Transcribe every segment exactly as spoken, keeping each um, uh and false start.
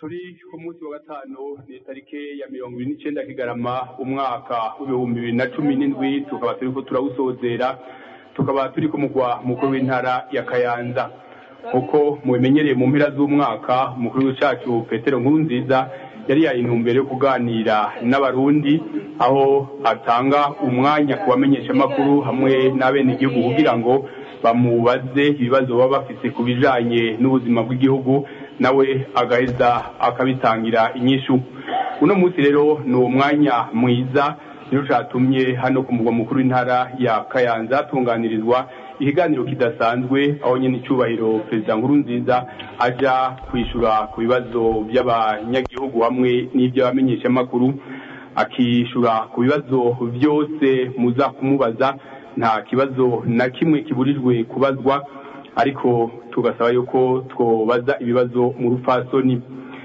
turi ku munsi wa gatanu ni tarike ya mirongo ibiri n'icenda Kigarama umwaka w'ibihumbi bibiri na cumi n'indwi tukaba turiko turawusozera tukaba turi ku mugwa mukuru w'intara ya Kayanza uko mubimenyereye mu mpera z'umwaka umukuru w'icacu Petero Nkurunziza yari yayintumbere yo kuganira n'abarundi aho atanga umwanya kubamenyesha makuru hamwe n'abene igihugu kugira ngo bamubaze ibibazo baba bafise kubijanye n'ubuzima bw'igihugu nawe agaheza akabitangira inyishu. Uno munsi rero ni umwanya mwiza niyo catumye hano ku mugwa mukuru w'intara ya Kayanza tunganirizwa ikiganiro kidasanzwe aho nyene icubahiro Perezida Nkurunziza aja kwishura ku bibazo by'abanyagihugu hamwe n'ibyo bamenyesha makuru akishura ku bibazo byose muza kumubaza nta kibazo na kimwe kiburijwe kubazwa ariko tugasaba yuko twobaza ibibazo mu rufasoni.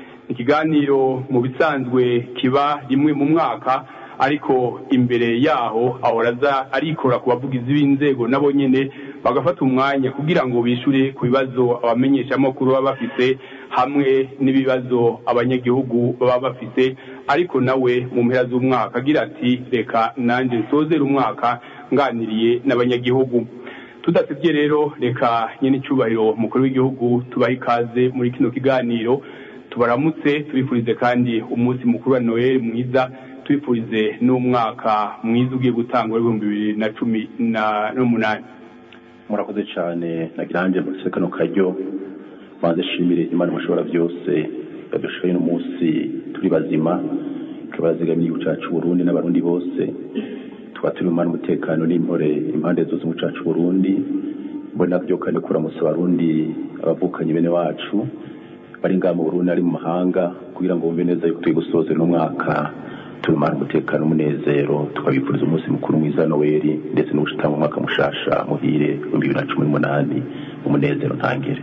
Ikiganiro mu bisanzwe kiba rimwe mu mwaka ariko imbere yaho ahoraza arikora ku bavugizi b'inzego nabo nyene bagafata umwanya kugira ngo bishure ku bibazo abamenyesha makuru baba bafise hamwe n'ibibazo abanyagihugu baba bafise ariko nawe mu mpera z'umwaka agira ati reka nanje nsozera umwaka nganiriye n'abanyagihugu. Tudasivye rero reka nyene icubahiro mukuru w'igihugu tubaha ikaze muri kino kiganiro tubaramutse tubifurize kandi umunsi mukuru wa Noel mwiza tubifurize n'umwaka mwiza ugiye gutangwa ibihumbi bibiri na cumi n'umunani. Murakoze cyane nagiranje mu sekano karyo banze shimire Imana mushobora byose badushoye no munsi turi bazima kabazigamiye ucacu Burundi n'abarundi bose twaturi mu mutekano n'impore impande zose mu cacu Burundi mbona byo kandi kuramutsa abarundi abavukanye bene wacu bari ngaha mu Burundi ari mu mahanga kugira ngo bumve neza yuko tugusoze no mwaka turumara umutekano umunezero tukabifuriza umunsi mukuru mwiza Noel ndetse n'ubushitanga mu mwaka mushasha muhire bibiri na cumi n'umunani umunezero ntangire.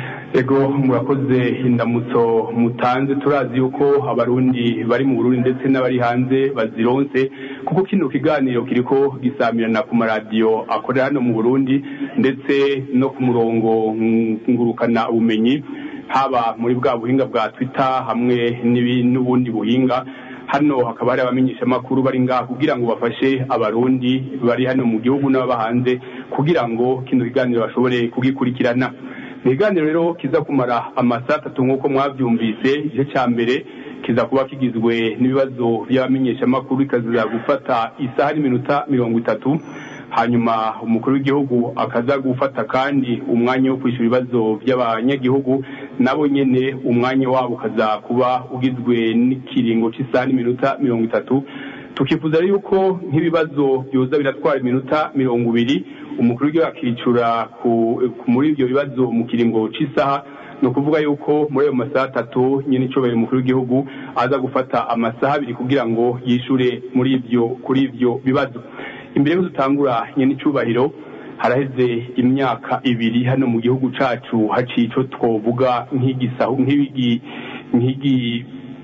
Ego murakoze indamutso mutanze turazi yuko abarundi bari mu Burundi ndetse n'abari hanze bazironse kuko kino kiganiro kiriko gisamirana ku maradiyo akorera hano mu Burundi ndetse no ku murongo ngurukana ubumenyi haba muri bwa buhinga bwa Twitter hamwe n'ubundi buhinga. Hano hakaba hari abamenyesha makuru bari ngaha kugira ngo bafashe abarundi bari hano mu gihugu n'abahanze kugira ngo kino kiganiro bashobore kugikurikirana. Ikiganiro rero kiza kumara amasaha atatu nk'uko mwavyumvise. Igice ca mbere kiza kuba kigizwe n'ibibazo by'abamenyesha makuru ikaza gufata isaha n'iminota mirongo itatu hanyuma umukuru w'igihugu akaza gufata kandi umwanya wo kwishura ibibazo by'abanyagihugu nabo nyene umwanya wabo kaza kuba ugizwe n'ikiringo c'isaha n'iminota mirongo itatu. Tukifuza yuko nk'ibibazo byoza biratwara iminota mirongo ibiri umukuru w'igihugu akicura ku muri ibyo bibazo mu kiringo c'isaha no kuvuga yuko muri ayo masaha atatu nyene icobeye umukuru w'igihugu aza gufata amasaha abiri kugira ngo yishure muri ibyo kuri ibyo bibazo. Imbere yo dutangura nyene icubahiro haraheze imyaka ibiri hano mu gihugu cacu hacico twovuga nk'igisahu nk'ibigi nk'igi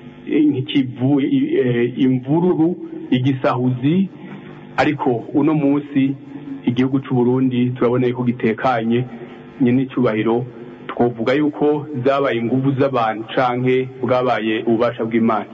nk'ikivu imvururu igisahuzi ariko uno munsi igihugu c'u Burundi turabona yuko gitekanye nyene icubahiro twovuga yuko zabaye inguvu z'abantu canke bwabaye ububasha bw'Imana.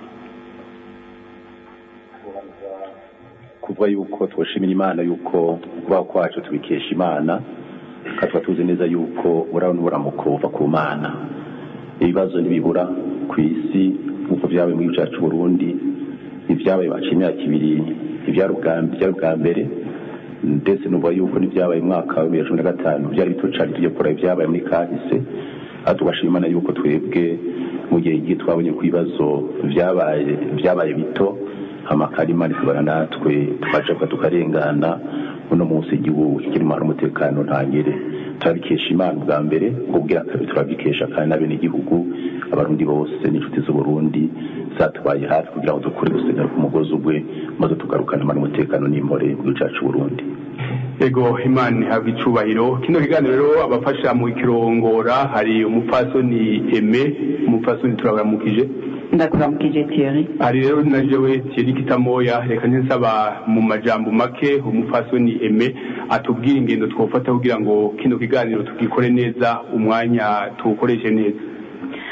Kuvuga yuko twoshimira Imana yuko kuba kwacu tubikesha Imana katwa tuzi neza yuko urabona uburamuko buva ku Mana. Ibibazo nibibura ku isi nk'uko byabaye mu gihugu cacu Burundi ibyabaye baciye imyaka ibiri ibyarubwa mbere ndetse n'ubu yuko n'ibyabaye mu mwaka wa bibiri na cumi na gatanu byari bito cyane tujye kora ibyabaye muri kahise aho tugashima Imana yuko twebwe mu gihe gihe twabonye ku bibazo byabaye byabaye bito amakari Imana ikabana natwe twajabwa tukarengana uno munsi igihugu kiri mu umutekano ntangere turabikesha Imana bwa mbere kubwira kabiri turabikesha kandi n'abene igihugu abarundi bose n'inshuti z'u Burundi zatwaye hafi kugira ngo dukure gusenyera ku mugozi ubwe maze tugarukana Imana umutekano n'impore mu gicacu Burundi. Ego Imana ihabwa icubahiro. Kino kiganiro rero abafasha mu kirongora hari umupfasoni Aime umupfasoni turabaramukije. Ndakuramukije Thierry. Hari rero na jewe Thierry Kitamoya reka nsaba mu majambo make umupfasoni Aime atubwira ingendo twofata kugira ngo kino kiganiro tukikore neza umwanya tukoreshe neza.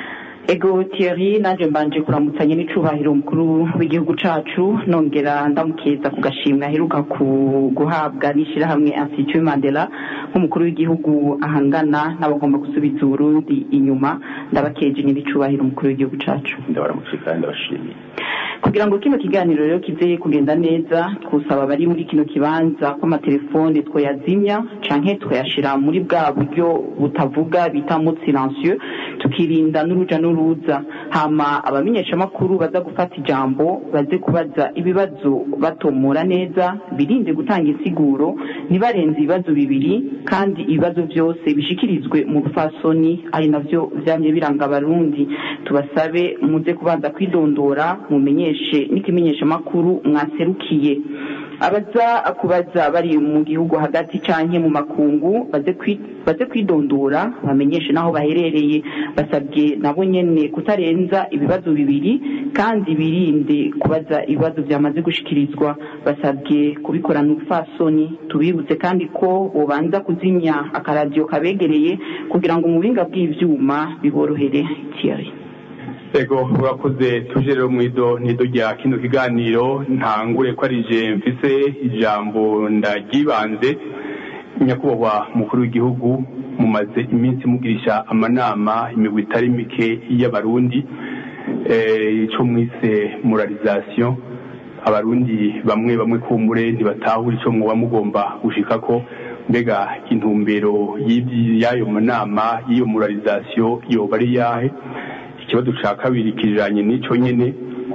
ego Thierry nanje mbanje kuramutanya n'icubahiro umukuru w'igihugu cacu nongera ndamukeza kugashimwa aheruka guhabwa n'ishirahamwe Institut Mandela nk'umukuru w'igihugu ahangana n'abagomba gusubiza Burundi inyuma ndabakeje n'icubahiro umukuru w'igihugu cacu ndabaramushika ndabashimiye kugira ngo kino kiganiro rero kize kugenda neza twusaba bari muri kino kibanza ko amatelefone twoyazimya canke twoyashira muri bwa buryo butavuga bita mu silencieux tukirinda n'uruja n'uruza hama abamenyesha makuru baza gufata ijambo baze kubaza ibibazo batomora neza birinde gutanga insiguro nibarenze ibibazo bibiri kandi ibibazo byose bishikirizwe mu bufasoni ari navyo vyamye biranga abarundi tubasabe muze kubanza kwidondora mumenye n'ikimenyesha makuru mwaserukiye abaza kubaza bari mu gihugu hagati canke mu makungu baze baze kwidondora bamenyeshe naho baherereye basabye nabo nyene kutarenza ibibazo bibiri kandi birinde kubaza ibibazo byamaze gushikirizwa basabye kubikorana ubufasoni tubibutse kandi ko bobanza kuzimya akaradiyo kabegereye kugira ngo umubinga bw'ivyuma biborohere Thierry. Ego urakoze tuje rero mwido nido rya kino kiganiro ntangure ko ari je mfise ijambo ndagibanze nyakubahwa mukuru w'igihugu mumaze iminsi mugirisha amanama imigwi itari mike y'abarundi eh ico mwise moralisation abarundi bamwe bamwe kumbure ntibatahura ico mwoba mugomba gushikako mbega intumbero y'ayo manama iyo moralisation yoba ari yahe ikibazo ca kabiri kijanye n'ico nyene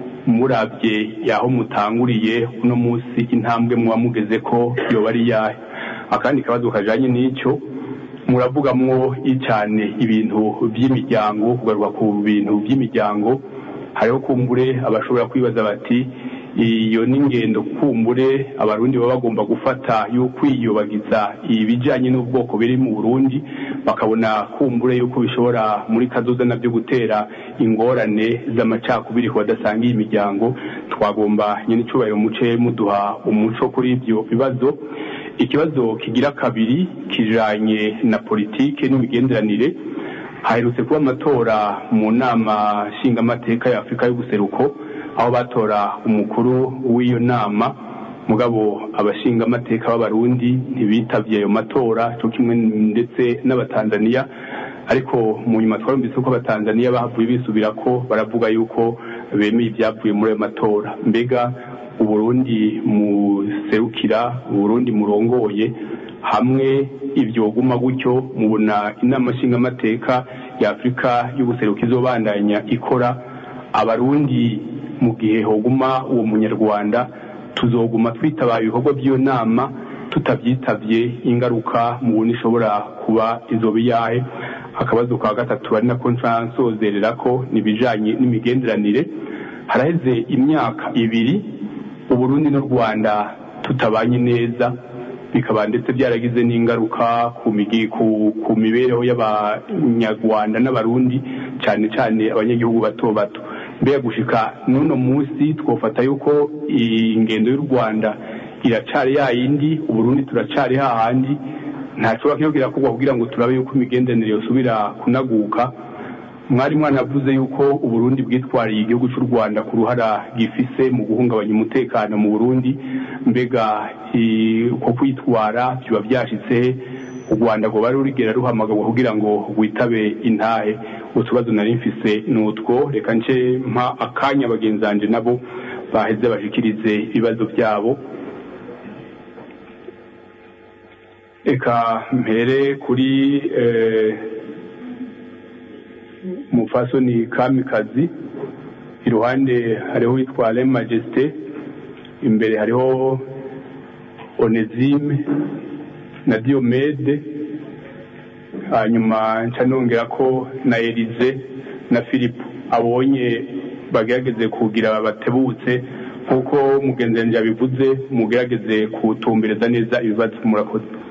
muravye yaho mutanguriye uno munsi intambwe muba mugeze ko yoba ari yahe akandi kabazo kajanye n'ico muravugamwo icane ibintu by'imiryango kugaruka ku bintu by'imiryango hariho kumbure abashobora kwibaza bati iyo n'ingendo kumbure abarundi baba bagomba gufata yo kwiyobagiza ibijanye n'ubwoko biri mu Burundi bakabona kumbure yuko bishobora muri kazoza navyo gutera ingorane z'amacakubiri ku badasangiye imiryango twagomba nyine icubahiro muce muduha umuco kuri ibyo bibazo ikibazo kigira kabiri kijanye na politike n'imigenderanire haherutse kuba amatora mu nama nshingamateka ya Afrika y'ubuseruko aho batora umukuru w'iyo nama mugabo abashinga amateka b'abarundi ntibitavye ayo matora cyo kimwe ndetse n'abatanzania ariko mu nyuma twarumvise ko abatanzania bahavuye bisubira ko baravuga yuko bemeye ibyavuye muri ayo matora mbega uburundi muserukira uburundi murongoye hamwe ivyoguma gutyo mubona inama nshinga amateka ya Afrika y'ubuseruko izobandanya ikora abarundi mu gihe hoguma uwo munyarwanda tuzoguma twitaba ibikorwa by'iyo nama tutabyitavye ingaruka mu buntu ishobora kuba izobe yahe akabazo ka gatatu ari na conference ozerera ko nibijanye n'imigenderanire haraheze imyaka ibiri uburundi n'u Rwanda tutabanye neza bikaba ndetse byaragize n'ingaruka ku migi ku, ku mibereho y'abanyarwanda n'abarundi cyane cyane abanyagihugu bato bato mbega gushika nuno musi twofata yuko ingendo y'u Rwanda iracari ya yindi uburundi turacari hahandi ntacyo kiyogira kugwa kugira ngo turabe yuko imigenderanire yosubira kunaguka mwari mwanavuze yuko uburundi bwitwariye igihugu cy'u Rwanda ku ruhara gifise mu guhungabanya umutekano mu Burundi mbega uko kwitwara biba byashitse u Rwanda ngo bari urigera ruhamagara kugira ngo witabe intahe utubazo nari mfise nutwo reka nce mpa akanya bagenzanje nabo baheze bashikirize ibibazo byabo eka mpere kuri eh, mufasoni kamikazi iruhande hariho witwa Le Majesté imbere hariho Onesime na Diomede hanyuma ncanongera ko na Elize na Philippe abonye bagerageze kugira batebutse nkuko mugenzi yabivuze mugerageze kutumbereza neza ibibazo murakoze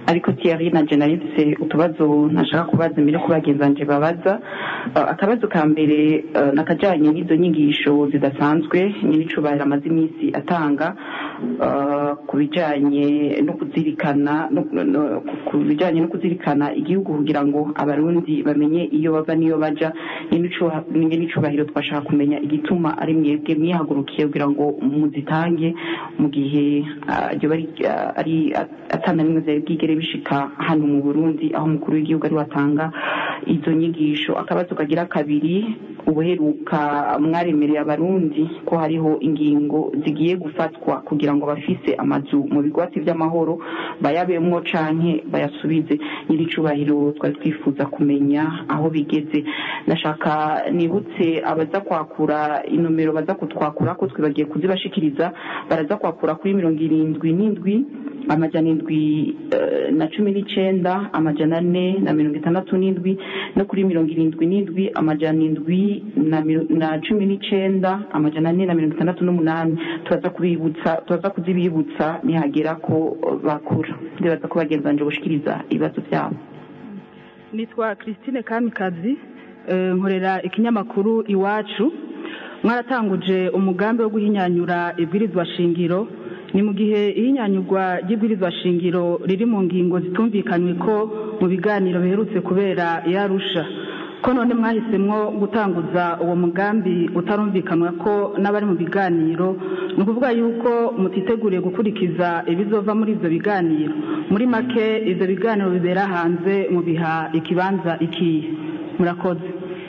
ariko Thierry na Jenalise utubazo nashaka kubaza mbere ko bagenzanje babaza akabazo ka mbere nakajanye n'izo nyigisho zidasanzwe nyiricubahira amazi imisi atanga kubijanye no kuzirikana no kubijanye no kuzirikana igihugu kugira ngo abarundi bamenye iyo bava niyo baja nyiricubahiro twashaka kumenya igituma ari mwebwe mwihagurukiye kugira ngo muzitange mu gihe ryo bari ari atana nimwe zibwigere bishika hano mu Burundi aho mukuru w'igihugu ari watanga izo nyigisho akabazo kagira kabiri ubuheruka mwaremereye abarundi ko hariho ingingo zigiye gufatwa kugira ngo bafise amazu mu bigwati by'amahoro bayabemwo canke bayasubize nyiricubahiro twari twifuza kumenya aho bigeze nashaka nibutse abaza kwakura inomero baza kutwakura ko twibagiye kuzibashikiriza baraza kwakura kuri mirongo irindwi n'indwi amajana indwi na cumi n'icenda amajana ane na mirongo itandatu n'indwi no kuri mirongo irindwi n'indwi amajana indwi na cumi n'icenda amajana ane na mirongo itandatu n'umunani turaza kubibutsa turaza kuzibibutsa nihagera ko bakura ndibaza ko bagenzanje gushikiriza ibibazo byabo. Nitwa Christine Kamikazi nkorera ikinyamakuru Iwacu. Mwaratanguje umugambi wo guhinyanyura ibwirizwa shingiro ni mu gihe ihinyanyurwa ry'ibwirizwa shingiro riri mu ngingo zitumvikanywe ko mu biganiro biherutse kubera yarusha ko none mwahisemwo gutanguza uwo mugambi utarumvikanwa ko n'abari mu biganiro ni ukuvuga yuko mutiteguriye gukurikiza ibizova muri ivyo biganiro muri make ivyo biganiro bibera hanze mu biha ikibanza ikiye murakoze.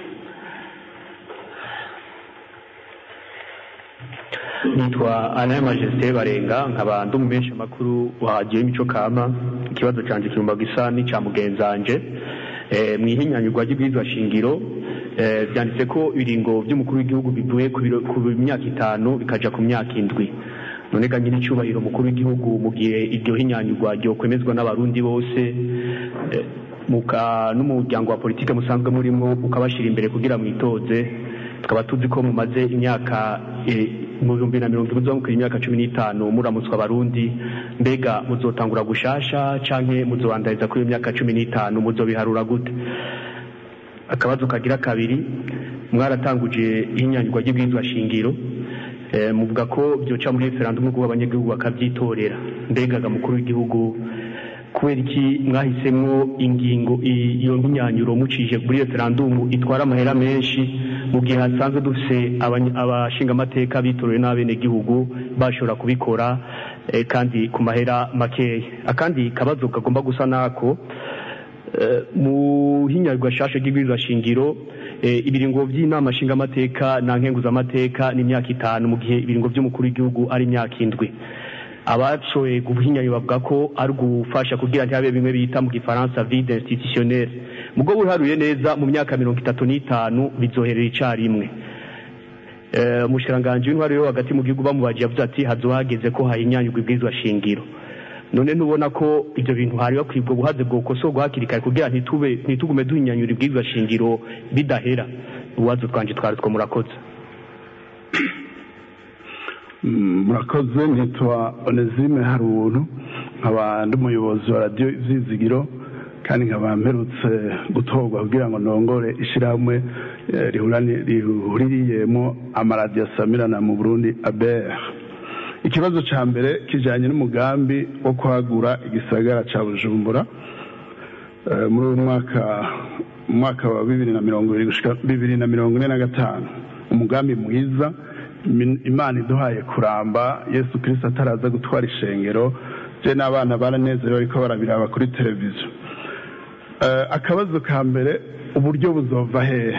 Nitwa Alain Majesté Barenga nkaba ndi umumenyesha makuru wahagiye imico kama ikibazo canje kirumba gisa n'icya mugenzanje eh mwihinyanyurwa ry'ibwirizwa shingiro eh byanditse ko ibiringo by'umukuru w'igihugu bivuye ku myaka itanu bikaja ku myaka indwi none ga nyiri cyubahiro mukuru w'igihugu mu gihe iryo hinyanyurwa ryo kwemezwa n'abarundi bose eh, muka n'umuryango wa politike musanzwe murimo ukabashira imbere kugira mwitoze tukaba tuzi ko mumaze imyaka eh, mu bihumbi na mirongo ibiri mu imyaka cumi n'itanu muramutswa abarundi mbega muzotangura gushasha canke muzobandariza kuri imyaka cumi n'itanu muzobiharura gute? Akabazo kagira kabiri mwaratanguje ihinyanyurwa ry'ibwirizwa shingiro e, muvuga ko byoca muri referendum ngo abanyagihugu bakavyitorera mbega mukuru w'igihugu kubera iki mwahisemwo ingingo iyo hinyanyuro mucije muri referendum itwara amahera menshi mu gihe hasanzwe dufise abashinga amateka bitoreye n'abene gihugu bashobora kubikora eh, kandi ku mahera makeya? Akandi kabazo kagomba gusa nako eh, mu hinyanyurwa shashe ry'ibwirizwa shingiro eh, ibiringo by'inama shinga amateka na nkenguza amateka ni imyaka itanu mu gihe ibiringo by'umukuru w'igihugu ari imyaka indwi. Abashoye guhinyanyura bavuga ko ari gufasha kugira ntihabe bimwe bita mu gifaransa vide institutionnel mugo buharuye neza mu myaka mirongo itatu n'itanu bizoherera icarimwe. Eh mushiranganje w'intwari yo hagati mu gihugu bamubaje yavuze ati hazohageze ko hahinyanyurwa ibwirizwa shingiro none ntubona ko ibyo bintu hari bakwibwo buhaze bwo kosorwa hakirikare kugira ntitube ntitugume duhinyanyura ibwirizwa shingiro bidahera? Uwazo twanje twari two murakoze. Murakoze. Nitwa Onezime Haruntu nkaba ndi umuyobozi wa radio Izizigiro kandi nkaba mperutse gutorwa kugira ngo nongore ishirahamwe rihuririyemo amaradiyo asamirana mu Burundi A B R. Ikibazo ca mbere kijanye n'umugambi wo kwagura igisagara ca Bujumbura muri uyu mwaka mwaka wa bibiri na mirongo ibiri gushika bibiri na mirongo ine na gatanu. Umugambi mwiza Imana iduhaye kuramba Yesu Kristo ataraza gutwara ishengero je n'abana baranezerewe bariko barabiraba kuri televiziyo. Uh, akabazo ka mbere uburyo buzova hehe?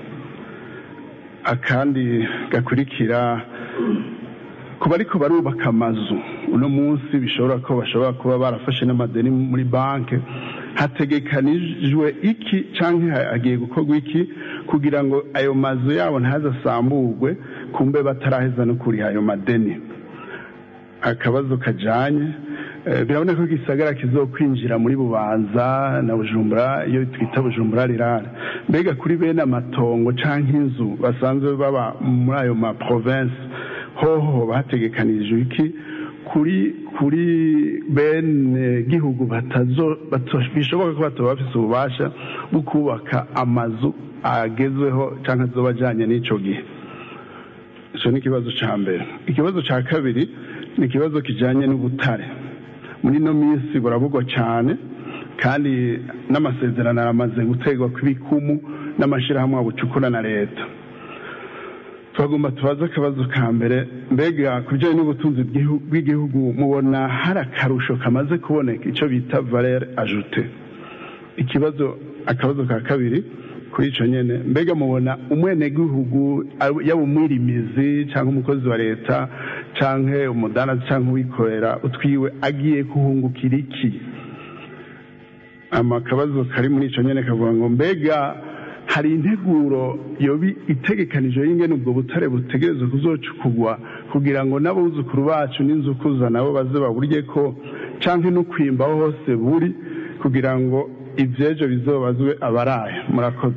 Akandi gakurikira kuba ariko barubaka amazu uno munsi bishobora ko bashobora kuba barafashe n'amadeni muri banke, hategekanijwe iki canke hagiye gukorwa iki kugira ngo ayo mazu yabo ntazasambugwe kumbe bataraheza no kuri ayo madeni? Akabazo kajanye biraboneka ko igisagara kizokwinjira muri Bubanza na Bujumbura iyo twita Bujumbura rirara. Mbega kuri bene amatongo canke inzu basanzwe baba muri ayo ma province hoho bategekanije iki kuri kuri bene gihugu batazo bishoboka ko batoba bafise ububasha bwo kubaka amazu agezweho cyangwa azobajanye n'ico gihe. Ico ni ikibazo ca mbere. Ikibazo ca kabiri ni ikibazo kijanye n'ubutare. Muri no minsi burabugwa cyane kandi n'amasezerano aramaze gutegwa kw'ibikumu n'amashirahamwe abucukura na leta. Twagomba tubaza akabazo ka mbere, mbega ku bijyanye n'ubutunzi bw'igihugu mubona hari akarusho kamaze kuboneka icyo bita valeur ajoute. Ikibazo akabazo ka kabiri kuri icyo nyene, mbega mubona umwenegihugu yaba umwirimizi cyangwa umukozi wa leta cyangwa umudanazi cyangwa uwikorera utwiwe agiye kuhungukira iki? Amakabazo kari muri icyo nyene kavuga ngo mbega hari integuro yobi itegekanije y'ingene ubwo butare butegerezwa kuzocukurwa kugira ngo n'abuzukuru bacu n'inzukuza nabo baze baburye ko canke no kwimbaho hose buri kugira ngo ivyejo bizobazwe abaraye. Murakoze.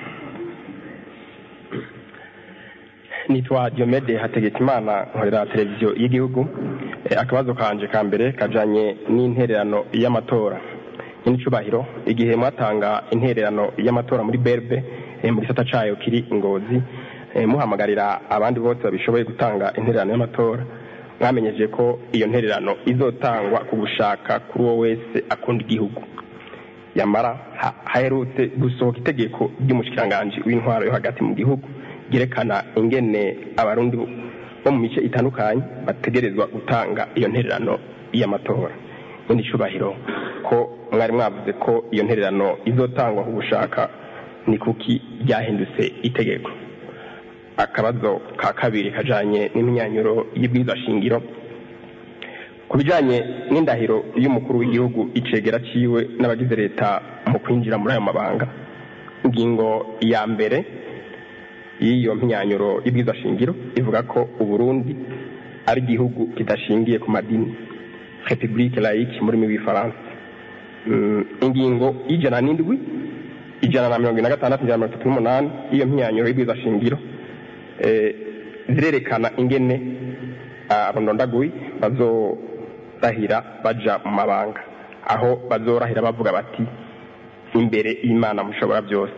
Nitwa Diomede Hategekimana, nkorera televiziyo y'igihugu. E, akabazo kanje ka mbere kajanye n'intererano y'amatora. N'icubahiro, igihe mwatanga intererano y'amatora muri Berbe e, mu gisata cayo kiri Ngozi, e, muhamagarira abandi bose babishoboye gutanga intererano y'amatora, mwamenyeje ko iyo ntererano izotangwa ku gushaka kuri uwo wese akunda igihugu. Yamara ha, haherutse gusohoka itegeko ry'umushikiranganje w'intwaro yo hagati mu gihugu gerekana ingene abarundi bo mu mice itandukanye bategerezwa gutanga iyo ntererano y'amatora. N'icubahiro ko mwari mwavuze ko iyo ntererano izotangwa ku gushaka, ni kuki ryahindutse itegeko? Akabazo ka kabiri kajanye n'imyanyuro y'ibwirizwa shingiro ku bijanye n'indahiro y'umukuru w'igihugu icegera ciwe n'abagize leta mu kwinjira muri ayo mabanga. Ingingo ya mbere y'iyo myanyuro y'ibwirizwa shingiro ivuga ko Uburundi ari igihugu kidashingiye ku madini, République laïque muri w'ifaransa. Mm, ingingo y'ijana n'indwi ijana na mirongo ine na gatandatu ijana na mirongo itatu n'umunani iyo myanyuro y'ibwirizwa shingiro eh, zirerekana ingene abandondaguyi bazorahira baja mu mabanga, aho bazorahira bavuga bati imbere y'Imana mushobora byose.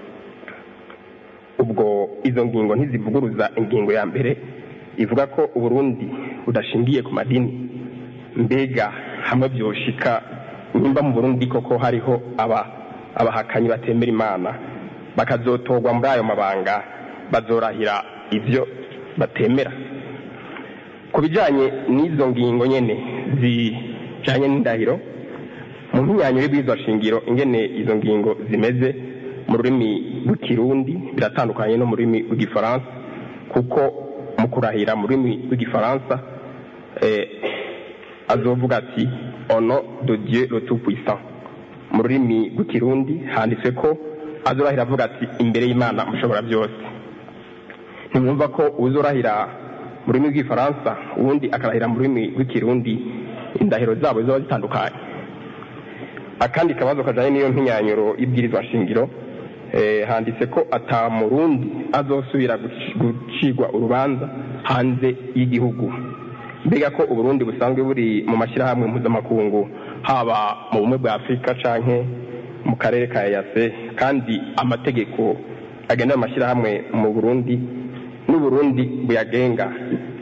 Ubwo izo ngingo ntizivuguruza ingingo ya mbere ivuga ko Uburundi budashingiye ku madini. Mbega hamwe byoshika nimba mu Burundi koko hariho aba abahakanyi batemera Imana bakazotogwa muri ayo mabanga, bazorahira ivyo batemera? Ku bijanye n'izo ngingo nyene zijanye n'indahiro mu myanya y'ibwirizwa shingiro, ingene izo ngingo zimeze mu rurimi rw'ikirundi biratandukanye no mu rurimi rw'igifaransa, kuko mu kurahira mu rurimi rw'igifaransa eh, azovuga ati au nom de Dieu le tout puissant. Mu rurimi rw'ikirundi handitse ko azorahira avuga ati imbere y'Imana mushobora byose. Ntimwumva ko uzorahira mu rurimi rw'igifaransa ubundi akarahira mu rurimi rw'ikirundi indahiro zabo ziba zitandukanye? Akandi kabazo kajanye n'iyo mpinyanyuro y'ibwirizwa shingiro, eh, handitse ko ata murundi azosubira gucigwa urubanza hanze y'igihugu. Mbega ko Uburundi busanzwe buri mu mashyirahamwe mpuzamakungu, haba mu bumwe bwa Afurika canke mu karere ka E A C, kandi amategeko agenda mu mashyirahamwe mu Burundi n'Uburundi buyagenga.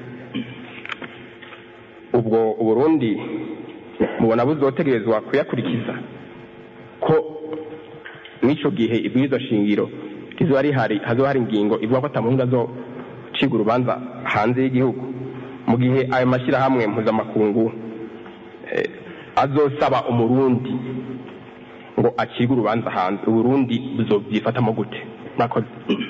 Ubwo Uburundi mubona buzotegerezwa kuyakurikiza ko n'ico gihe ibwirizwa shingiro kizoba rihari, hazoba hari ingingo ivuga ko ata murundi azocigwa urubanza hanze y'igihugu, mu gihe ayo mashyirahamwe mpuzamakungu eh, azosaba umurundi ngo acigwe urubanza hanze, Uburundi buzovyifatamo gute? Murakoze.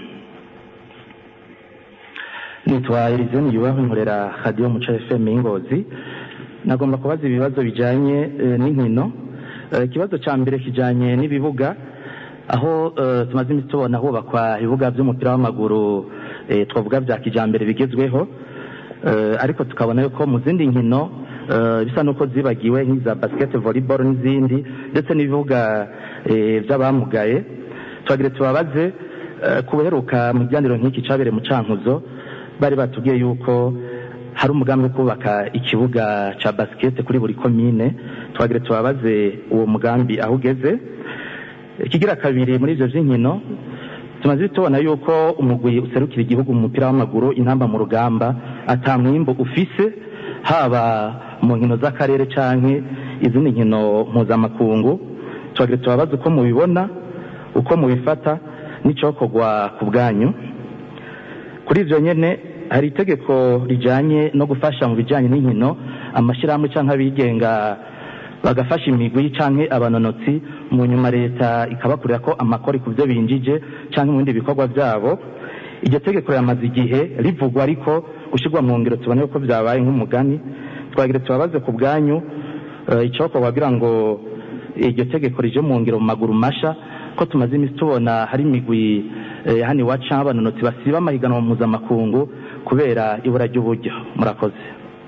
Nitwa Elizoni Yubaho, nkorera Radio Muco F M Ngozi. Nagomba kubaza ibibazo bijanye e, n'inkino. Ikibazo e, ca mbere kijanye n'ibibuga, aho e, tumaze imisi tubona hubakwa ibibuga vy'umupira w'amaguru e, twavuga vya kijambere bigezweho, e, ariko tukabona yuko mu zindi nkino e, bisa nuko zibagiwe nk'iza basket, volleyball n'izindi, ndetse n'ibibuga e, vy'abamugaye. Twagire tubabaze e, kuberuka mu kiganiro nk'iki cabere mu Cankuzo, bari batubwiye yuko hari umugambi wo kubaka ikibuga ca basket kuri buri komine twagire tubabaze uwo mugambi aho ugeze. Ikigira kabiri muri ivyo vy'inkino tumaze tubona yuko umugwi userukira igihugu mu mupira w'amaguru intamba mu rugamba atamwimbo ufise haba mu nkino z'akarere canke izindi nkino mpuzamakungu. Twagire tubabaze uko mubibona, uko mubifata n'icokorwa ku bwanyu. Kuri ivyo nyene hari itegeko rijanye no gufasha mu bijanye n'inkino amashirahamwe canke abigenga bagafasha imigwi canke abanonotsi, mu nyuma leta ikabakurira ko amakori ku byo binjije canke mu bindi bikorwa byabo. Iryo tegeko yamaze igihe rivugwa, ariko gushirwa mu ngiro tubone ko byabaye nk'umugani. Twagire tubabaze ku bwanyu uh, icoko wagira ngo iryo tegeko rije mu ngiro mu maguru masha, ko tumaze imisi tubona hari imigwi eh, hani waca abanonotsi basiba amahiganwa mpuzamakungu kubera ibura ry'uburyo. Murakoze.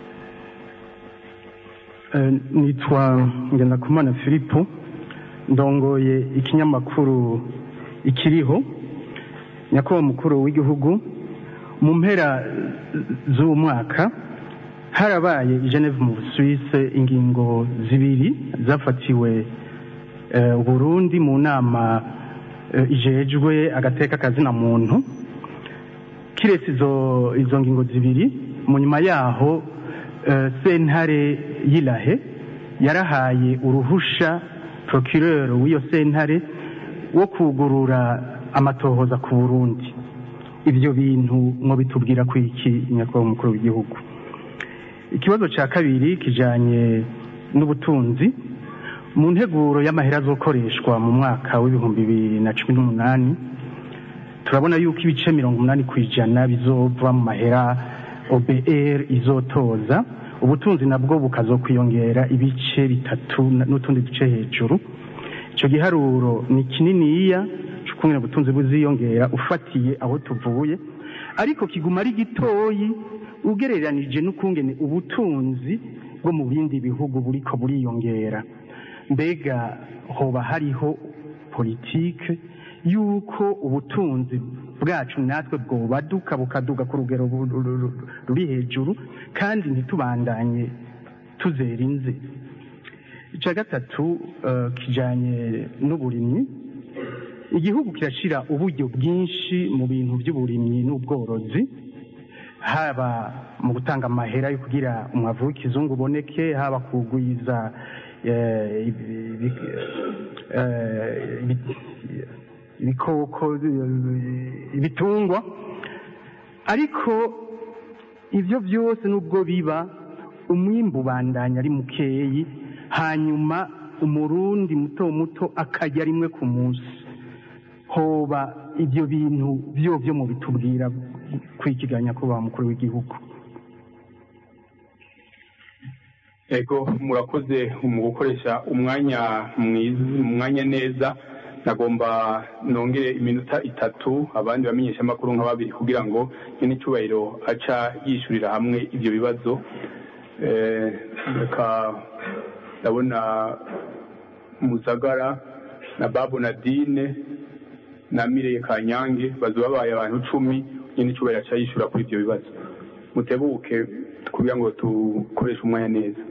Uh, nitwa Ngendakumana Filipo, ndongoye ikinyamakuru Ikiriho. Nyakubahwa mukuru w'igihugu, mu mpera z'umwaka harabaye i Geneve mu Busuwise ingingo zibiri zafatiwe uh, Burundi mu nama uh, ijejwe agateka kazina muntu. Kiretse izo izo ngingo zibiri, mu nyuma yaho uh, sentare y'Irahe yarahaye uruhusha procureur w'iyo sentare wo kugurura amatohoza ku Burundi. Ibyo bintu mwo bitubwira ku iki, nyakubahwa mukuru w'igihugu? Ikibazo ca kabiri kijanye n'ubutunzi. Mu nteguro y'amahera azokoreshwa mu mwaka w'ibihumbi bibiri na cumi n'umunani turabona yuko ibice mirongo umunani kw'ijana bizova mu mahera O B R izotoza, ubutunzi nabwo bukazokwiyongera ibice bitatu n'utundi duce hejuru. Ico giharuro ni kininiya c'ukungene ubutunzi buziyongera ufatiye aho tuvuye, ariko kiguma ari gitoyi ugereranije n'ukungene ubutunzi bwo mu bindi bihugu buriko buriyongera. Mbega hoba hariho politike yuko ubutunzi bwacu natwe bwobaduka bukaduga ku rugero ruri hejuru kandi ntitubandanye tuzera inze? Ica gatatu uh, kijanye n'uburimyi. Igihugu kirashira uburyo bwinshi mu bintu by'uburimyi n'ubworozi, haba mu gutanga amahera yo kugira umwavu w'ikizungu uboneke, haba kugwiza ibikoko ibitungwa, ariko ivyo byose nubwo biba umwimbu ubandanya ari mukeyi, hanyuma umurundi muto muto akarya rimwe ku munsi. Hoba ibyo bintu byo byo mu bitubwira kwikiganya ko ba mukuru w'igihugu? Ego, murakoze mu gukoresha umwanya mwiza, umwanya neza. Nagomba nongere iminota itatu abandi bamenyesha amakuru nka babiri kugira ngo nyine cyubahiro aca yishurira hamwe ibyo bibazo. Eh, reka ndabona Muzagara na Babu Nadine na Mireye Kanyange bazobabaye abantu cumi, nyine cyubahiro aca yishura kuri ibyo bibazo. Mutebuke kugira ngo tukoreshe umwanya neza.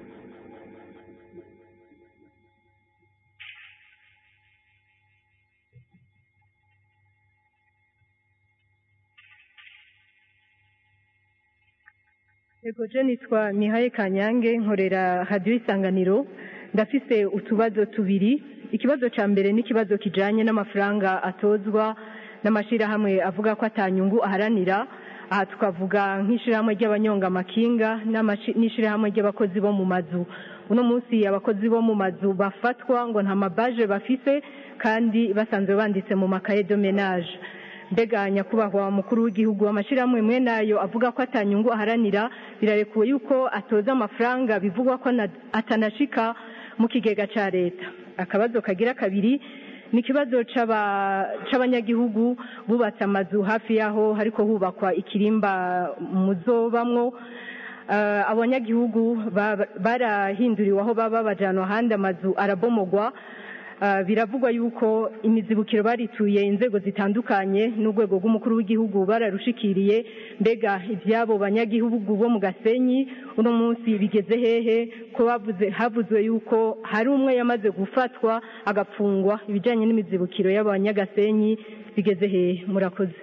Ego, je nitwa Mihaye Kanyange, nkorera Radio Isanganiro. Ndafise utubazo tubiri. Ikibazo ca mbere ni ikibazo kijanye n'amafaranga atozwa n'amashirahamwe avuga ko atanyungu aharanira. Aha tukavuga nk'ishirahamwe ry'abanyonga makinga n'ishirahamwe ry'abakozi bo mu mazu. Uno munsi abakozi bo mu mazu bafatwa ngo nta mabaje bafise kandi basanzwe banditse mu makaye de ménage. Mbega nyakubahwa mukuru w'igihugu, amashirahamwe mwe nayo avuga ko atanyungu aharanira birarekuwe yuko atoza amafaranga bivugwa ko atanashika mu kigega ca leta? Akabazo kagira kabiri ni ikibazo c'abanyagihugu bubatse amazu hafi yaho hariko hubakwa ikirimba muzobamwo. Uh, abanyagihugu barahinduriwe aho baba bajanwa ahandi, amazu arabomogwa. biravugwa yuko imizibukiro barituye inzego zitandukanye n'urwego rw'umukuru w'igihugu bararushikiriye mbega ibyabo banyagihugu bo mu Gasenyi uno munsi bigeze hehe ko bavuze havuzwe yuko hari umwe yamaze gufatwa agapfungwa ibijyanye n'imizibukiro y'abanyagasenyi bigeze hehe murakoze.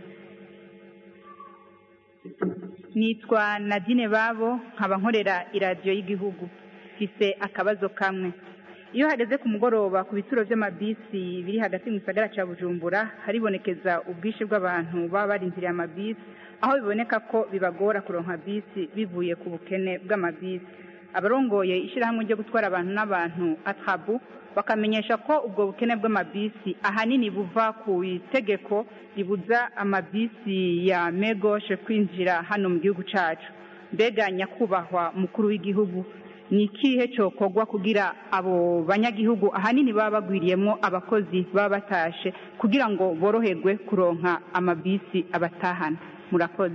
Nitwa Nadine Babo nkaba nkorera iradiyo y'igihugu mfise akabazo kamwe. Iyo hageze ku mugoroba ku bituro by'amabisi biri hagati mu gisagara cya Bujumbura haribonekeza ubwinshi bw'abantu baba barindiriye amabisi aho biboneka ko bibagora kuronka bisi bivuye ku bukene bw'amabisi. Abarongoye ishyirahamwe ryo gutwara abantu n'abantu Atrabu bakamenyesha ko ubwo bukene bw'amabisi ahanini buva ku itegeko ribuza amabisi ya Megoshe kwinjira hano mu gihugu cyacu. Mbega nyakubahwa mukuru w'igihugu ni ikihe cyokorwa kugira abo banyagihugu ahanini baba bagwiriyemo abakozi baba batashe kugira ngo boroherwe kuronka amabisi abatahana murakoze.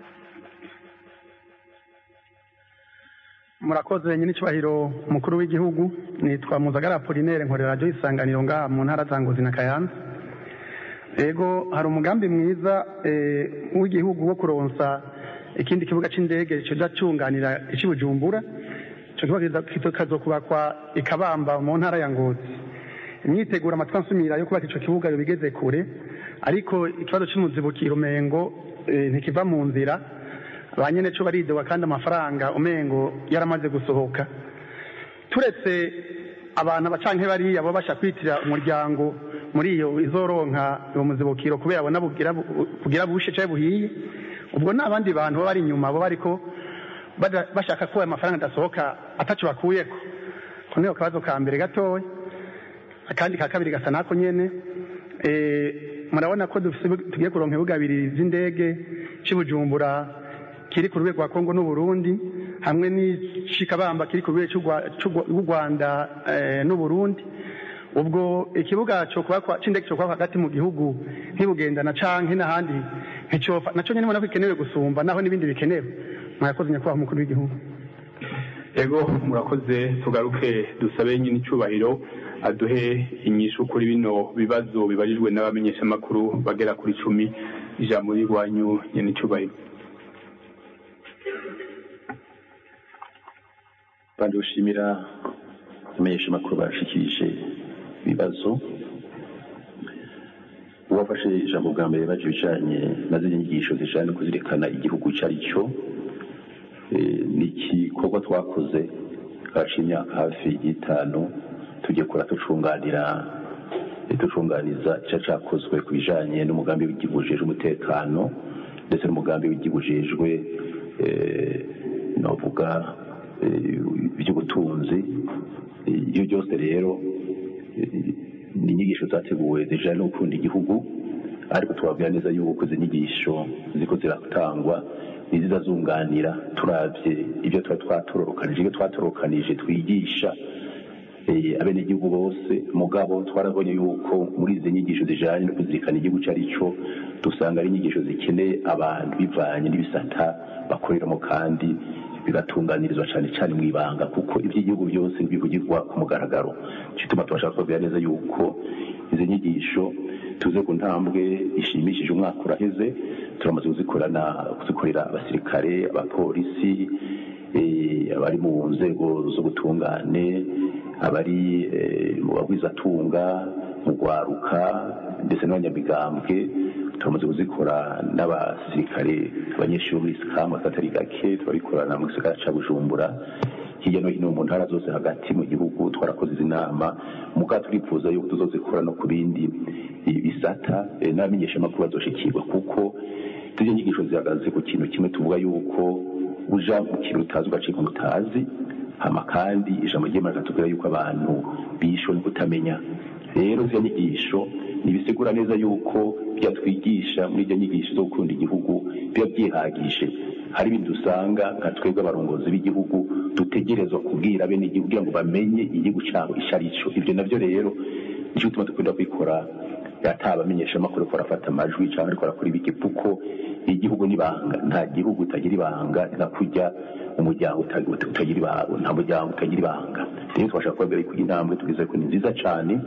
murakoze nyine icyubahiro mukuru w'igihugu nitwa Muzagara Apollinaire nkorera radiyo Isanganiro ngaha mu ntara za Ngozi na Kayanza. Ego hari umugambi mwiza w'igihugu wo kuronsa ikindi kibuga c'indege cyo cyunganira ici Bujumbura cyo kibuga kizokubakwa ikabamba mu ntara ya Ngozi. Imyitegura amatwa nsumira yo kubaka ico kibuga bigeze kure ariko ikibazo c'umuzibukiro mengo ntikiva mu nzira abanyene cyo baridewa kandi amafaranga umengo yaramaze gusohoka. Turetse abantu abacanke bari abo basha kwitira umuryango muri iyo izoronka uwo muzibukiro kubera abona bugira bugira bushe cyaye buhiye ubwo nabandi bantu bari inyuma bo bariko bashaka ko amafaranga adasohoka atacu bakuyeko. Kone akabazo ka mbere gatoya akandi ka kabiri gasa nako nyene eh murabona ko tugiye kuronka ibibuga bibiri z'indege cy'Ibujumbura kiri ku rwego rwa Kongo n'u Burundi hamwe n'Ishikabamba kiri ku rwego cy'u Rwanda n'u Burundi. Ubwo ikibuga cyo kubakwa c'indege cyo kubakwa hagati mu gihugu ntibugendana canke n'ahandi nticofa naco nyene mubona ko ikenewe gusumba naho n'ibindi bikenewe. Murakoze nyakubahwa mukuru w'igihugu. Ego murakoze tugaruke dusabe nyine icubahiro aduhe inyishu kuri bino bibazo bibajijwe n'abamenyesha makuru bagera kuri cumi ijambo y'irwanyu nyine icubahiro. Bandi ushimira abamenyesha makuru bashikirije ibibazo uwafashe ijambo bwa mbere baje bijanye na zindi nyigisho zijanye kuzirikana igihugu cyari cyo ni igikorwa twakoze haciye imyaka hafi y'itanu tugiye kora tucunganira tucunganiza icyo cyakozwe ku bijanye n'umugambi w'igihugu ujejwe umutekano ndetse n'umugambi w'igihugu ujejwe novuga iby'ubutunzi. Iyo byose rero ni inyigisho zateguwe zijanye no gukunda igihugu ariko twabwira neza yuko izi nyigisho ziko ziratangwa nizizazunganira turavye ibyo tuba twatorokanije ibyo twatorokanije twigisha abenegihugu bose mugabo twarabonye yuko muri izi nyigisho zijanye no kuzirikana igihugu cari cyo dusanga ari inyigisho zikeneye abantu bivanye n'ibisata bakoreramo kandi bigatunganirizwa cyane cyane mu ibanga kuko iby'igihugu byose bivugirwa ku mugaragaro. Cyituma tubashaka kubwira neza yuko izi nyigisho tuze ku ntambwe ishimishije umwaka uraheze turamaze kuzikorana kuzikorera abasirikare abapolisi abari mu nzego zo gutungane abari mu bagwizatunga mu gwaruka ndetse n'abanyamigambwe turamaze kuzikora n'abasirikare abanyeshuri isikama katari gake turabikorana mu gisagara ca Bujumbura hirya no hino mu ntara zose hagati mu gihugu twarakoze izi nama muga turifuza yuko tuzozikora no ku bindi bisata n'abamenyesha makuru bazoshikirwa kuko tuje nyigisho zihagaze ku kintu kimwe tuvuga yuko uja mu kintu utazi ugacika mutazi hama kandi ijambo ry'Imana tubwira yuko abantu bishwe no kutamenya. Rero zya nyigisho nibisigura neza yuko byatwigisha muri iryo nyigisho zo gukunda igihugu biba byihagije. Hari ibintu dusanga nka twebwe abarongozi b'igihugu dutegerezwa kubwira bene igihugu kugira ngo bamenye igihugu cyabo isharico. Ibyo navyo rero nicyo tuma dukunda kwikora yatabamenyesha makuru ko arafata amajwi cyangwa ariko arakora ibiki kuko igihugu nibanga nta gihugu utagira ibanga nakujya umuryango utagira ibanga nta muryango utagira ibanga. Rero twashaka kubwira ko intambwe tugize ko ni nziza cyane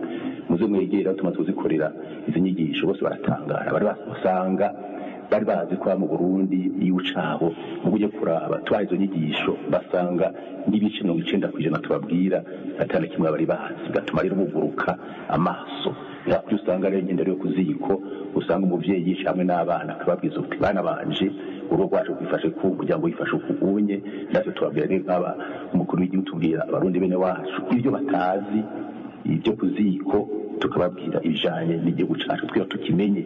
muze mwegera tuma tuzikorera izi nyigisho bose baratangara bari basanga bari bazi ko mu Burundi iyo ucabo mu kujya kuraba twaye izo nyigisho basanga n'ibice mirongo icenda kw'ijana tubabwira atana kimwe bari bazi gatuma rero buguruka amaso yakuri usanga rero ngende ryo kuziko usanga umuvyeyi hamwe n'abana akababwiza uti bana banje urugo rwacu kwifashe ku kugira ngo yifashe ukubunye natwe tubabwira rero nk'aba umukuru w'igihugu tubwira abarundi bene wacu ibyo batazi ibyo kuziko tukababwira ibijanye n'igihugu cacu twira tukimenye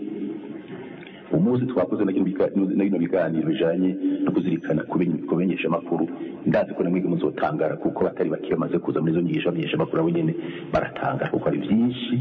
umuzi twakoze na kino biganiro bijanye no kuzirikana kumenyesha amakuru ndazi ko namwe muzotangara kuko batari bakiye bamaze kuza muri izo nyigisho bamenyesha amakuru abo nyene baratangara kuko ari byinshi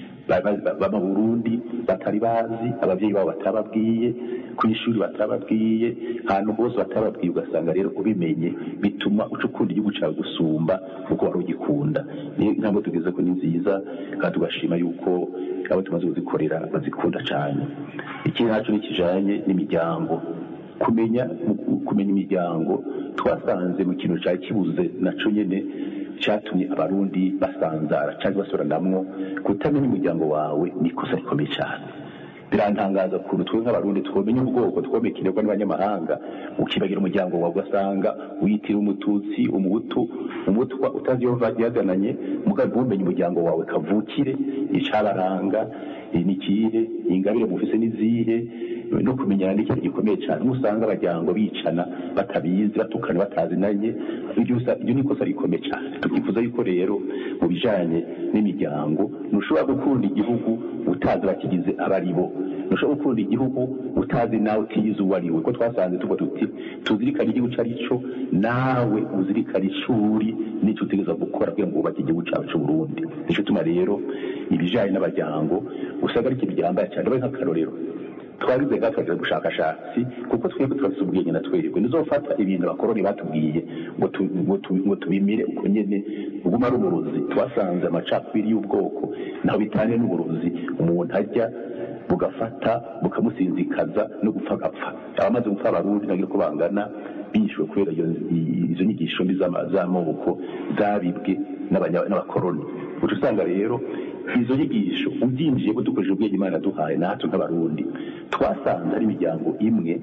baba mu Burundi batari bazi abavyeyi babo batababwiye ku ishuri batababwiye ahantu hose batababwiye ugasanga rero ubimenye bituma ucukunda igihugu cyawe gusumba kuko wari ugikunda niyo ntabwo tugeze ko ni nziza kandi tugashima yuko abo tumaze kuzikorera bazikunda cyane ikindi naco nikijanye n'imiryango kumenya kumenya imiryango twasanze mu kintu cya kibuze naco nyene cyatumye abarundi basanzara cyangwa basuranamwo kutamenya umuryango wawe nikosa rikomeye cyane birantangaza kuntu twe nk'abarundi twomenya ubwoko twomekererwa n'abanyamahanga ukibagira umuryango wawe ugasanga witira umututsi umuhutu umutwa utazi iyo yagananye mugabe umenye umuryango wawe kavukire icabaranga inikire ingabire mufise n'izihe no kumenyana n'ikintu gikomeye cyane usanga abajyango bicana batabizi batukana batazinanye ibyo ibyo ni kosa rikomeye cyane tukifuza yuko rero mu bijanye n'imiryango nushobora gukunda igihugu utazi bakigize abaribo nushobora gukunda igihugu utazi nawe utiyize uwo ariwe ko twasanze tuko tuti tuzirikana igihugu cari cyo nawe uzirikana ishuri n'icyo utegeza gukora kugira ngo ubake igihugu cyawe cy'u Burundi nico tuma rero ibijanye n'abajyango usanga ari ikintu gihambaye cyane bari nk'akarorero twagize gatwaje gushakashatsi kuko twebwe turafite ubwenge na twebwe nizofata ibintu abakoroni batubwiye ngo ngo tubimire uko nyene uguma ari uburozi twasanze amacakubiri y'ubwoko naho bitane n'uburozi umuntu ajya bugafata bukamusinzikaza no gupfa gapfa abamaze gupfa abarundi nagira ko bangana bishwe kubera izo nyigisho mbi z'amoko zabibwe n'abakoroni uca usanga rero izo nyigisho ubyinjiye ko dukoresheje ubwenge Imana duhaye natwe nk'abarundi twasanze ari imiryango imwe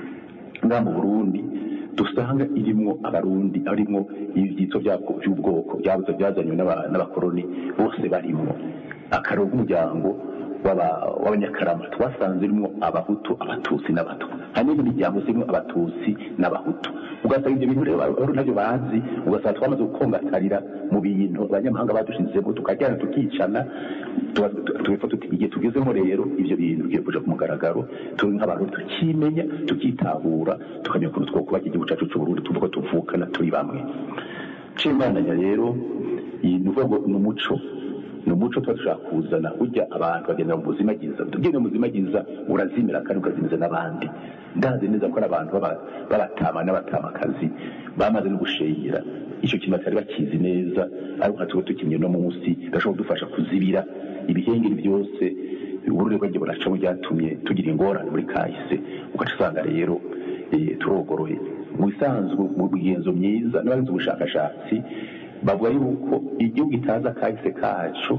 nga mu Burundi dusanga irimwo abarundi arimwo ibyitso by'ubwoko byabuze byazanywe n'abakoroni bose barimwo akarongo umuryango w'abanyakarama twasanze irimo abahutu abatutsi n'abatwa hanini imiryango zirimo abatutsi n'abahutu ugasanga ibyo bintu rero abarundi ntabyo bazi ugasanga twamaze gukongatarira mu bintu abanyamahanga badushizemo tukajyana tukicana tubifata tuti igihe tugezemo rero ibyo bintu bigiye kuja ku mugaragaro turi nk'abantu tukimenya tukitahura tukamenya ukuntu twokubaka igihugu cyacu cy'u Burundi tuvuga tuvukana turi bamwe cimbananya rero iyi nuvuga ni umuco ni umuco tuba dushaka kuzana ujya abantu bagendera mu buzima bwiza tugende mu buzima bwiza urazimira kandi ukazimiza n'abandi ndazi neza ko ari abantu babatama n'abatamakazi bamaze no gushengera icyo kintu batari bakizi neza ariko nka tuba tukimye no munsi gashobora kudufasha kuzibira ibihengeri byose uburyo bwenge buracamo byatumye tugira ingorane muri kahise ugaca usanga rero turogoroye mu bisanzwe mu bigenzo myiza n'abagize ubushakashatsi bavuga yuko igihugu gitaza kahise kacu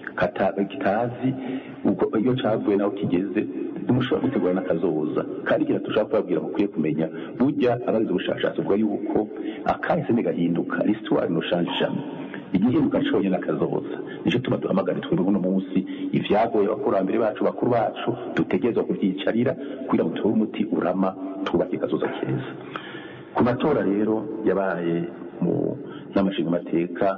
kitazi uko iyo cavuye naho kigeze umushobora gutegura n'akazoza kandi kira tushaka kubabwira mukwiye kumenya burya abagize ubushakashatsi bavuga yuko akahise nigahinduka l'histoire no change jamais igihinduka conye n'akazoza nico tuma duhamagara twebwe uno munsi ivyagoye abakurambere bacu bakuru bacu dutegerezwa kubyicarira kugira ngo tubone umuti urama twubake akazoza keza ku matora rero yabaye mu n'amashinga mateka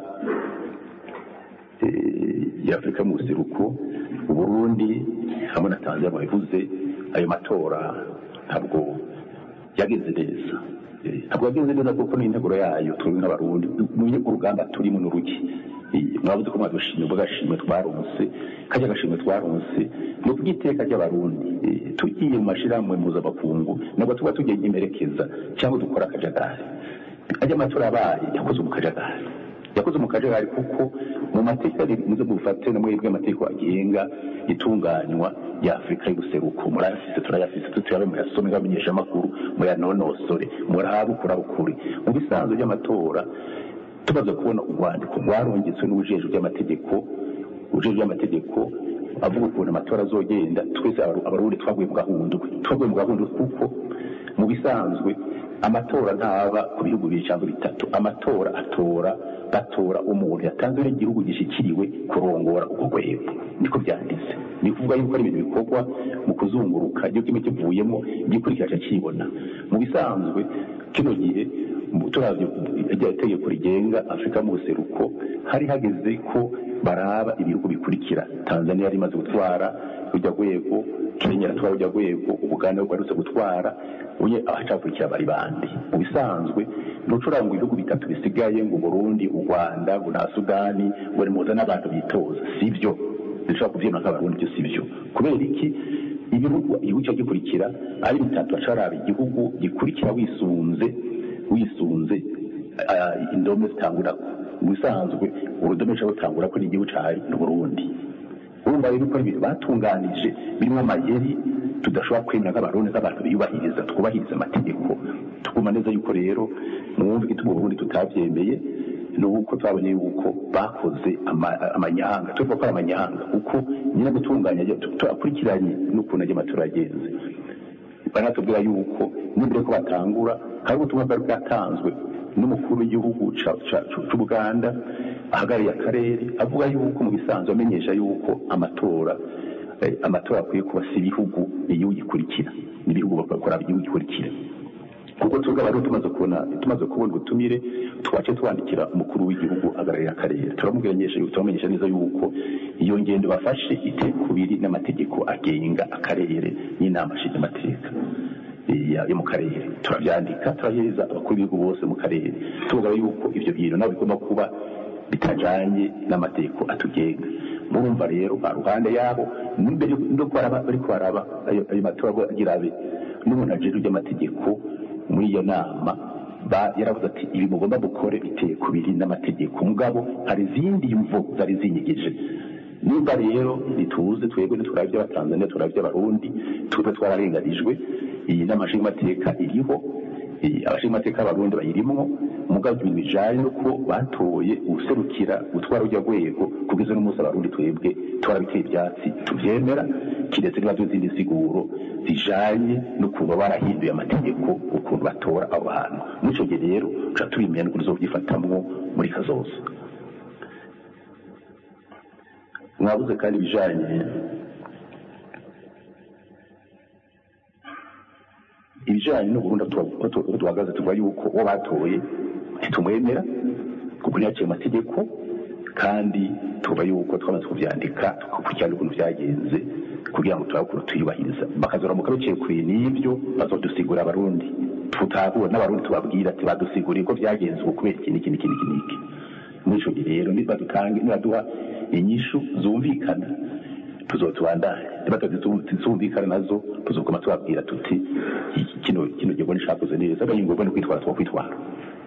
ya Afrika mu buseruko Burundi hamwe na Tanzania babivuze ayo matora ntabwo yagenze neza ntabwo yagenze neza kuko n'integuro yayo turi nk'abarundi mu urugamba turimo n'uruki mwavuze ko mwadushimye bugashimwe twaronse kajya gashimwe twaronse no kugiteka ry'abarundi tugiye mu mashiramwe mpuzamakungu nabwo tuba tugiye imerekeza cyangwa dukora akajagari ajya amatora abaye yakoze mu kajagari yakoze mu kajagari kuko mu mateka muze mufate no mwebwe amateka agenga itunganywa ya Afrika y'ubuseruko murafise turayafise tutyabe mu yasome ngamenyesha makuru mu yanonosore murahabu kurabukuri mu bisanzwe by'amatora tubaze kubona urwandiko rwarongetswe n'ubujeje by'amategeko ujejwe amategeko avuga ukuntu amatora azogenda twese abarundi twaguye mu gahundwe twaguye mu gahundwe kuko mu bisanzwe amatora ntaba ku bihugu bibiri cyangwa bitatu amatora atora batora umuntu yatanzwe n'igihugu gishikiriwe kurongora ubwo rwego niko byanditse ni kuvuga yuko ari ibintu bikorwa mu kuzunguruka iyo kimwe kivuyemo gikurikira kibona mu bisanzwe kino gihe turavye iryo tegeko rigenga Afrika mu buseruko hari hageze ko baraba ibihugu bikurikira Tanzania yari imaze gutwara kujya rwego Kenya ratwara kujya rwego Uganda rwarutse gutwara uye ahacakurikira bari bandi mu bisanzwe ntucuranga ibihugu bitatu bisigaye ngo Burundi u Rwanda na Sudani bari muza n'abantu bitoza sivyo bishobora kuvyina nk'abarundi byo sivyo kubera iki ibihugu igihugu gikurikira ari bitatu acaraba igihugu gikurikira wisunze wisunze indome zitangura musanzwe urudome cyo gutangura ko n'igihugu cyayi n'u Burundi urumva rero ko ibintu batunganije birimo amayeri tudashobora kwemera nk'abarundi nk'abantu biyubahiriza twubahiriza amategeko tuguma neza yuko rero mwumva igituma Burundi tutavyemeye nuko twabonye yuko bakoze amanyanga tuvuga ko amanyanga uko nyine gutunganya turakurikiranye n'ukuntu aje amatora agenze banatubwira yuko n'imbere ko batangura hari ubutumwa bwari bwatanzwe n'umukuru w'igihugu c'Ubuganda ahagariye akarere avuga yuko mu bisanzwe amenyesha yuko amatora amatora akwiye kuba si ibihugu igihugu gikurikira n'ibihugu bakora igihugu gikurikira kuko twebwe abari tumaze kubona tumaze kubona ubutumire twace twandikira umukuru w'igihugu agararira akarere turamubwirenyesha yuko turamenyesha neza yuko iyo ngendo bafashe itekubiri n'amategeko agenga akarere n'inama nshinga amateka yo mu karere turabyandika turaheza abakuru b'ibihugu bose mu karere tuvuga yuko ivyo bintu nabo bigomba kuba bitajanye n'amategeko atugenga murumva rero baruhande yabo n'imbere ndo kwaraba bari kwaraba ayo matora agirabe n'umuntu ajeje by'amategeko muri iyo nama ba yaravuze ati ibi mugomba gukore biteye kubiri n'amategeko mugabo hari izindi mvo zari zinyigije nimba rero nituze twebwe nituravye abatanzania turavye abarundi tube twararenganijwe iyi n'amashinga mateka iriho abashinga mateka abarundi bayirimwo mugabo ibintu bijanye nuko batoye userukira gutwara urya rwego kugeza n'umunsi abarundi twebwe twarabiteye ibyatsi tuvyemera kiretse niba izindi siguro zijanye n'ukuntu barahinduye amategeko ukuntu batora abo bantu muco gihe rero uca tubimenya n'ukuntu uzovyifatamwo muri kazoza mwabuze kandi bijanye ibijanye n'uburundi tuhagaze tuvuga yuko uwo batoye ntitumwemera kuko ntiyaciye amategeko kandi tuvuga yuko twamaze kuvyandika tugakurikirana ukuntu vyagenze kugira ngo turabe ukuntu tuyubahiriza bakazoramuka biciye kuri n'ivyo bazodusigura abarundi tutahura n'abarundi tubabwira ati badusiguriye ko vyagenze uko kubera iki n'iki n'iki n'iki n'iki mwico rero niba dutange nibaduha inyishu zumvikana tuzotubandanye niba tuzumvikana nazo tuzokoma tubabwira tuti kino kino gihe nishakoze neza bayingo bone kwitwara two kwitwara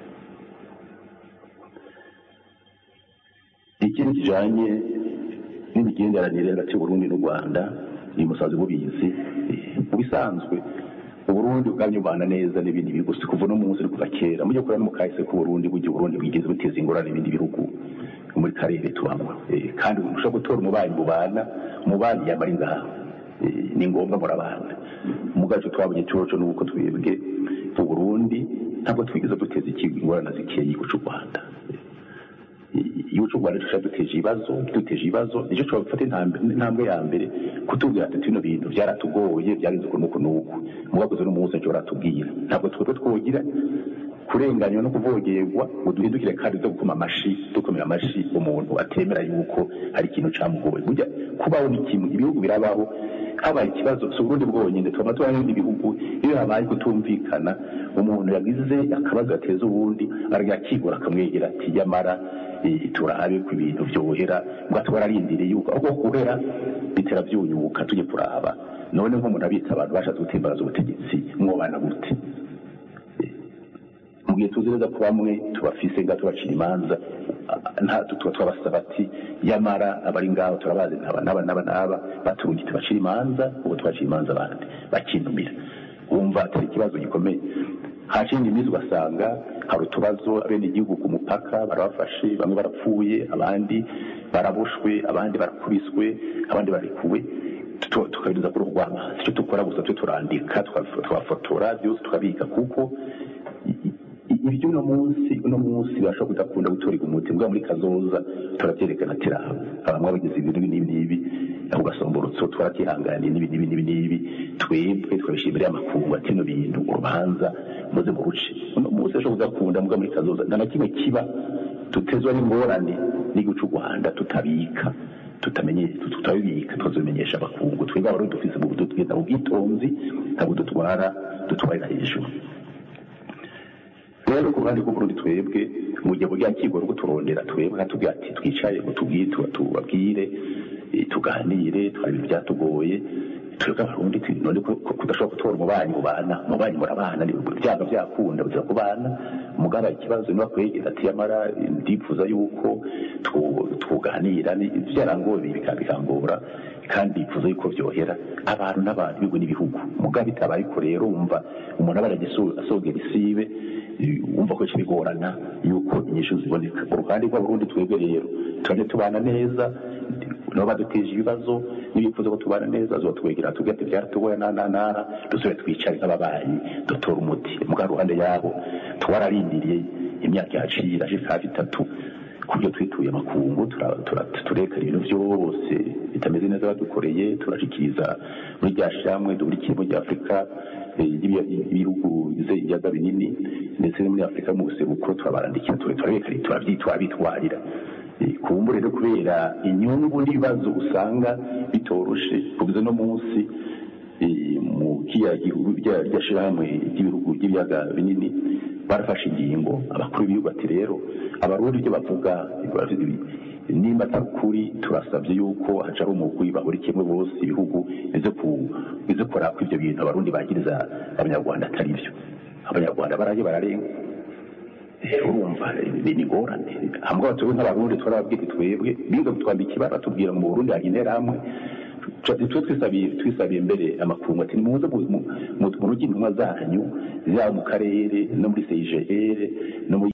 ikintu kijanye n'imigenderanire hagati y'Uburundi n'u Rwanda ni musazi bubizi mu bisanzwe Uburundi bwanyubana neza n'ibindi bihugu kuva no munsi no kuva kera mujye kora no mukahise ku Burundi bujye Burundi bwigeze buteza ingorane n'ibindi bihugu muri karere tubamwa kandi ushobora gutora umubanyi bubana umubanyi yamara ingaha ni ngombwa murabana mugacu twabonye coco nuko twebwe mu Burundi ntabwo twigeze duteza ingorane zikeye ku Rwanda iyo cyo Rwanda dushaka duteje ibibazo duteje ibibazo nicyo cyo gufata intambwe ya mbere kutubwira ati bino bintu byaratugoye byagenze uko nuko nuko mugakoze no munsi cyo ratubwira ntabwo twebwe twogira kurenganywa no kuvogerwa ngo duhindukire kandi zo gukoma amashi dukomera amashi umuntu atemera yuko hari ikintu camugoye burya kubaho ni kimwe ibihugu birabaho habaye ikibazo so Burundi bwonyine twama twari ibihugu iyo habaye kutumvikana umuntu yagize akabazo ateza ubundi aragakigura akamwegera ati yamara turabe ku bintu byohera ngo twararindiriye yuko aho kuhera bitera byunyuka tujye kuraba none nko umuntu abitsa abantu bashatse gutembaza ubutegetsi mwobana gute mugiye tuzireza ku bamwe tubafise nga tubacira imanza nta tutwa twabasaba ati yamara abari ngaho turabazi ntaba naba naba naba batungi tubacira imanza ubu twacira imanza abandi bakinumira umva atari ikibazo gikomeye hacindi imizi ugasanga hari utubazo abenegihugu ku mupaka barabafashe bamwe barapfuye abandi baraboshwe abandi barakubiswe abandi barekuwe tukabiriza kuri urw'amazi icyo dukora gusa twe turandika tukafotora byose tukabika kuko ibyo uno munsi uno munsi bashobora kudakunda gutorega umuti mbwa muri kazoza turavyerekana ati raha abamwe bagize ibintu n'ibi n'ibi aho gasomborotso twakihanganiye n'ibi n'ibi n'ibi n'ibi twebwe twabishimira amakungu ati no bintu urubanza muze mu ruce uno munsi bashobora kudakunda mbwa muri kazoza nta na kimwe kiba tutezwa n'ingorane n'igihugu cy'u Rwanda tutabika tutamenye tutabibika tuzomenyesha abakungu twebwe abari dufise mu budutweza ubwitonzi ntabwo dutwara dutwarira hejuru rero ku ruhande rw'uburundi twebwe mu gihe burya kigo rwo turondera twebwe natubwira ati twicaye ngo tubwite tubabwire tuganire twari ibintu byatugoye twebwe abarundi none kudashobora gutora umubanyi mubana umubanyi murabana byaga byakunda buza kubana umugaba ikibazo niba kwegera ati yamara ndipfuza yuko tuganira byarangoye bikangora kandi ipfuza yuko byohera abantu n'abantu bigo n'ibihugu mugaba bitabaye ko rero umva umuntu abaragisogera isibe umva ko kibigorana yuko inyishu ziboneka uruhande rw'abarundi twebwe rero turaje tubana neza nabo baduteje ibibazo n'ibifuza ko tubana neza zo twegera tugate byaratugoye na na na dusubire twicare nk'ababanyi dutora umuti muga ruhande yabo twararindiriye imyaka yacira aje hafi itatu kubyo twituye amakungu tureka ibintu byose bitameze neza badukoreye turashikiriza muri rya shamwe durikiye mu Afrika ibihugu biyaga binini ndetse no muri Afrika mu buseruko turabarandikira tureka turabyitwara bitwarira kumbure rero kubera inyungu n'ibibazo usanga bitoroshe kubize no munsi mu kiya gihugu rya shamwe ry'ibihugu by'ibiyaga binini barafashe ingingo abakuru b'ibihugu ati rero abarundi ibyo bavuga nimba atakuri turasabye yuko hacaho umugwi bahuri kimwe bose ibihugu bize ku bize kora ko ibyo bintu abarundi bagiriza abanyarwanda atari byo abanyarwanda baraje bararenga urumva ni ngorane hamwe batuwe nk'abarundi twarababwira twebwe biga gutwambika ibara tubwira mu Burundi hari interahamwe twe twisabiye twisabiye mbere amakungu ati muze mu rugi intumwa zanyu zaba mu karere no muri C I G R no